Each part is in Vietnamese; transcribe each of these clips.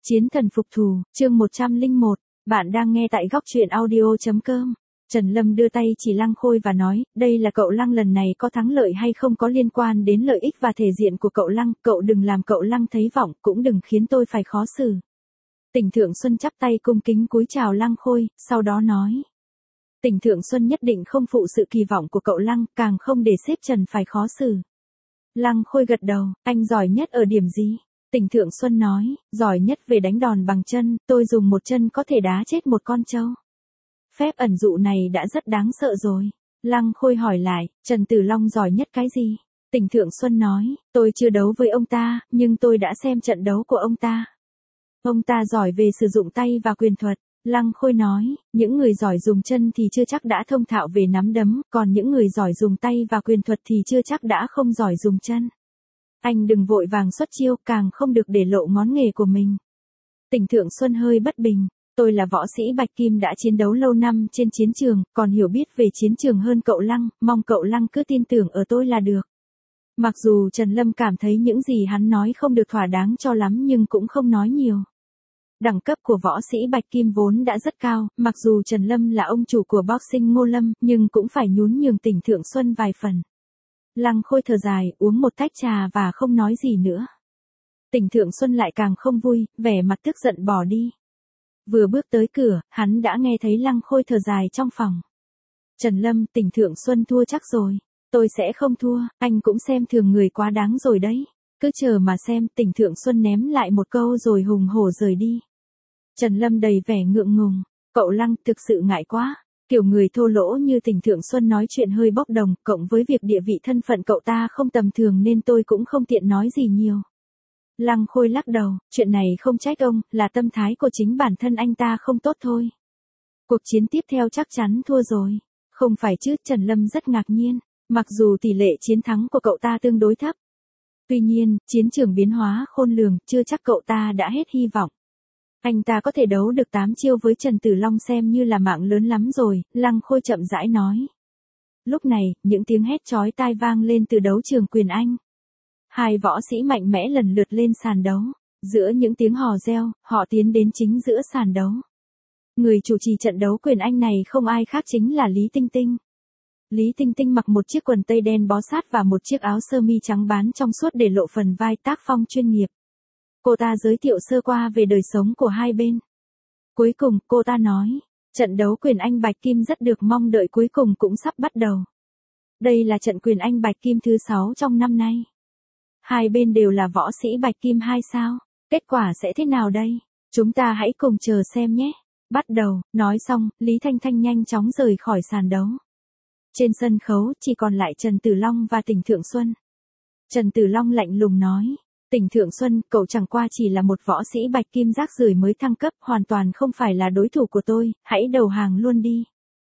Chiến thần phục thù, chương 101, bạn đang nghe tại góc truyện audio.com. Trần Lâm đưa tay chỉ Lăng Khôi và nói, đây là cậu Lăng, lần này có thắng lợi hay không có liên quan đến lợi ích và thể diện của cậu Lăng, cậu đừng làm cậu Lăng thấy vọng, cũng đừng khiến tôi phải khó xử. Tỉnh Thượng Xuân chắp tay cung kính cúi chào Lăng Khôi, sau đó nói. Tỉnh Thượng Xuân nhất định không phụ sự kỳ vọng của cậu Lăng, càng không để sếp Trần phải khó xử. Lăng Khôi gật đầu, anh giỏi nhất ở điểm gì? Tỉnh Thượng Xuân nói, giỏi nhất về đánh đòn bằng chân, tôi dùng một chân có thể đá chết một con trâu. Phép ẩn dụ này đã rất đáng sợ rồi. Lăng Khôi hỏi lại, Trần Tử Long giỏi nhất cái gì? Tỉnh Thượng Xuân nói, tôi chưa đấu với ông ta, nhưng tôi đã xem trận đấu của ông ta. Ông ta giỏi về sử dụng tay và quyền thuật. Lăng Khôi nói, những người giỏi dùng chân thì chưa chắc đã thông thạo về nắm đấm, còn những người giỏi dùng tay và quyền thuật thì chưa chắc đã không giỏi dùng chân. Anh đừng vội vàng xuất chiêu, càng không được để lộ ngón nghề của mình. Tỉnh Thượng Xuân hơi bất bình, tôi là võ sĩ Bạch Kim đã chiến đấu lâu năm trên chiến trường, còn hiểu biết về chiến trường hơn cậu Lăng, mong cậu Lăng cứ tin tưởng ở tôi là được. Mặc dù Trần Lâm cảm thấy những gì hắn nói không được thỏa đáng cho lắm nhưng cũng không nói nhiều. Đẳng cấp của võ sĩ Bạch Kim vốn đã rất cao, mặc dù Trần Lâm là ông chủ của boxing Ngô Lâm, nhưng cũng phải nhún nhường Tỉnh Thượng Xuân vài phần. Lăng Khôi thở dài, uống một tách trà và không nói gì nữa. Tỉnh Thượng Xuân lại càng không vui, vẻ mặt tức giận bỏ đi. Vừa bước tới cửa, hắn đã nghe thấy Lăng Khôi thở dài trong phòng. Trần Lâm, Tỉnh Thượng Xuân thua chắc rồi. Tôi sẽ không thua, anh cũng xem thường người quá đáng rồi đấy. Cứ chờ mà xem, Tỉnh Thượng Xuân ném lại một câu rồi hùng hổ rời đi. Trần Lâm đầy vẻ ngượng ngùng, cậu Lăng thực sự ngại quá. Kiểu người thô lỗ như Tỉnh Thượng Xuân nói chuyện hơi bốc đồng, cộng với việc địa vị thân phận cậu ta không tầm thường nên tôi cũng không tiện nói gì nhiều. Lăng Khôi lắc đầu, chuyện này không trách ông, là tâm thái của chính bản thân anh ta không tốt thôi. Cuộc chiến tiếp theo chắc chắn thua rồi. Không phải chứ, Trần Lâm rất ngạc nhiên, mặc dù tỷ lệ chiến thắng của cậu ta tương đối thấp. Tuy nhiên, chiến trường biến hóa khôn lường, chưa chắc cậu ta đã hết hy vọng. Anh ta có thể đấu được 8 chiêu với Trần Tử Long xem như là mạng lớn lắm rồi, Lăng Khôi chậm rãi nói. Lúc này, những tiếng hét chói tai vang lên từ đấu trường quyền Anh. Hai võ sĩ mạnh mẽ lần lượt lên sàn đấu. Giữa những tiếng hò reo, họ tiến đến chính giữa sàn đấu. Người chủ trì trận đấu quyền Anh này không ai khác chính là Lý Tinh Tinh. Lý Tinh Tinh mặc một chiếc quần tây đen bó sát và một chiếc áo sơ mi trắng bán trong suốt để lộ phần vai, tác phong chuyên nghiệp. Cô ta giới thiệu sơ qua về đời sống của hai bên. Cuối cùng, cô ta nói, trận đấu quyền Anh Bạch Kim rất được mong đợi cuối cùng cũng sắp bắt đầu. Đây là trận quyền Anh Bạch Kim thứ 6 trong năm nay. Hai bên đều là võ sĩ Bạch Kim 2 sao. Kết quả sẽ thế nào đây? Chúng ta hãy cùng chờ xem nhé. Bắt đầu, nói xong, Lý Thanh Thanh nhanh chóng rời khỏi sàn đấu. Trên sân khấu, chỉ còn lại Trần Tử Long và Tỉnh Thượng Xuân. Trần Tử Long lạnh lùng nói. Tỉnh Thượng Xuân, cậu chẳng qua chỉ là một võ sĩ Bạch Kim rác rưởi mới thăng cấp, hoàn toàn không phải là đối thủ của tôi, hãy đầu hàng luôn đi.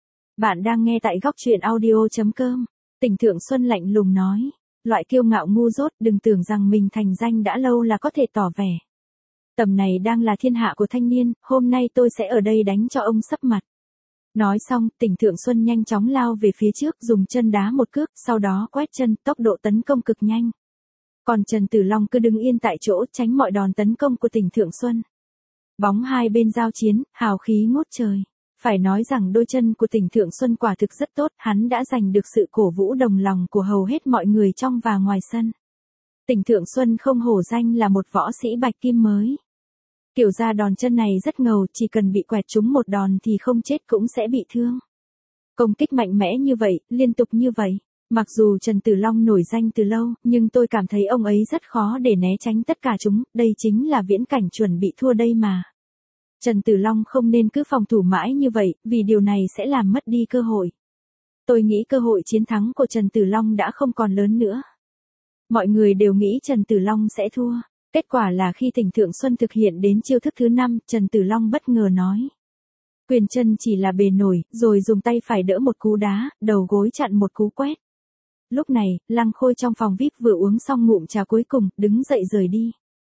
Bạn đang nghe tại góc truyện audio.com. Tỉnh Thượng Xuân lạnh lùng nói. Loại kiêu ngạo ngu dốt, đừng tưởng rằng mình thành danh đã lâu là có thể tỏ vẻ. Tầm này đang là thiên hạ của thanh niên, hôm nay tôi sẽ ở đây đánh cho ông sấp mặt. Nói xong, Tỉnh Thượng Xuân nhanh chóng lao về phía trước, dùng chân đá một cước, sau đó quét chân, tốc độ tấn công cực nhanh. Còn Trần Tử Long cứ đứng yên tại chỗ, tránh mọi đòn tấn công của Tỉnh Thượng Xuân. Bóng hai bên giao chiến, hào khí ngút trời. Phải nói rằng đôi chân của Tỉnh Thượng Xuân quả thực rất tốt, hắn đã giành được sự cổ vũ đồng lòng của hầu hết mọi người trong và ngoài sân. Tỉnh Thượng Xuân không hổ danh là một võ sĩ Bạch Kim mới. Kiểu ra đòn chân này rất ngầu, chỉ cần bị quẹt trúng một đòn thì không chết cũng sẽ bị thương. Công kích mạnh mẽ như vậy, liên tục như vậy. Mặc dù Trần Tử Long nổi danh từ lâu, nhưng tôi cảm thấy ông ấy rất khó để né tránh tất cả chúng, đây chính là viễn cảnh chuẩn bị thua đây mà. Trần Tử Long không nên cứ phòng thủ mãi như vậy, vì điều này sẽ làm mất đi cơ hội. Tôi nghĩ cơ hội chiến thắng của Trần Tử Long đã không còn lớn nữa. Mọi người đều nghĩ Trần Tử Long sẽ thua. Kết quả là khi Tỉnh Thượng Xuân thực hiện đến chiêu thức thứ 5, Trần Tử Long bất ngờ nói. Quyền chân chỉ là bề nổi, rồi dùng tay phải đỡ một cú đá, đầu gối chặn một cú quét. Lúc này, Lăng Khôi trong phòng VIP vừa uống xong ngụm trà cuối cùng, đứng dậy rời đi.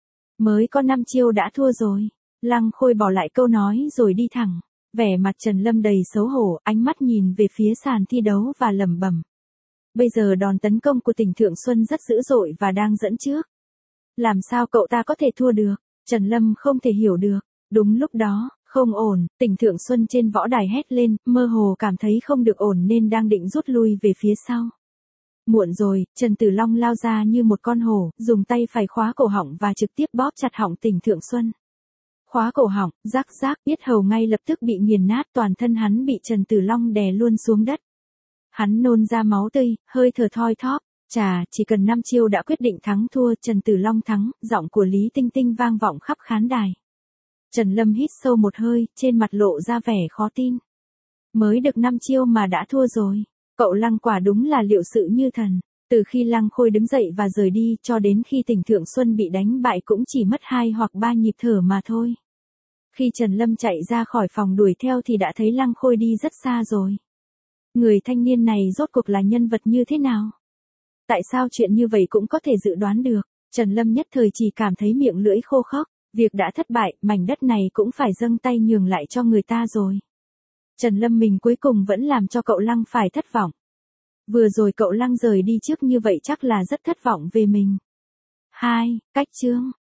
Mới có 5 chiêu đã thua rồi. Lăng Khôi bỏ lại câu nói rồi đi thẳng. Vẻ mặt Trần Lâm đầy xấu hổ, ánh mắt nhìn về phía sàn thi đấu và lẩm bẩm. Bây giờ đòn tấn công của Tỉnh Thượng Xuân rất dữ dội và đang dẫn trước. Làm sao cậu ta có thể thua được? Trần Lâm không thể hiểu được. Đúng lúc đó, không ổn, Tỉnh Thượng Xuân trên võ đài hét lên, mơ hồ cảm thấy không được ổn nên đang định rút lui về phía sau. Muộn rồi, Trần Tử Long lao ra như một con hổ, dùng tay phải khóa cổ họng và trực tiếp bóp chặt họng Tỉnh Thượng Xuân. Khóa cổ họng, rắc rắc, yết hầu ngay lập tức bị nghiền nát, toàn thân hắn bị Trần Tử Long đè luôn xuống đất. Hắn nôn ra máu tươi, hơi thở thoi thóp. Chà, chỉ cần 5 chiêu đã quyết định thắng thua, Trần Tử Long thắng, giọng của Lý Tinh Tinh vang vọng khắp khán đài. Trần Lâm hít sâu một hơi, trên mặt lộ ra vẻ khó tin. Mới được 5 chiêu mà đã thua rồi. Cậu Lăng quả đúng là liệu sự như thần. Từ khi Lăng Khôi đứng dậy và rời đi cho đến khi Tỉnh Thượng Xuân bị đánh bại cũng chỉ mất 2 hoặc 3 nhịp thở mà thôi. Khi Trần Lâm chạy ra khỏi phòng đuổi theo thì đã thấy Lăng Khôi đi rất xa rồi. Người thanh niên này rốt cuộc là nhân vật như thế nào? Tại sao chuyện như vậy cũng có thể dự đoán được? Trần Lâm nhất thời chỉ cảm thấy miệng lưỡi khô khốc. Việc đã thất bại, mảnh đất này cũng phải dâng tay nhường lại cho người ta rồi. Trần Lâm mình cuối cùng vẫn làm cho cậu Lăng phải thất vọng. Vừa rồi cậu Lăng rời đi trước như vậy chắc là rất thất vọng về mình. 2. Cách chương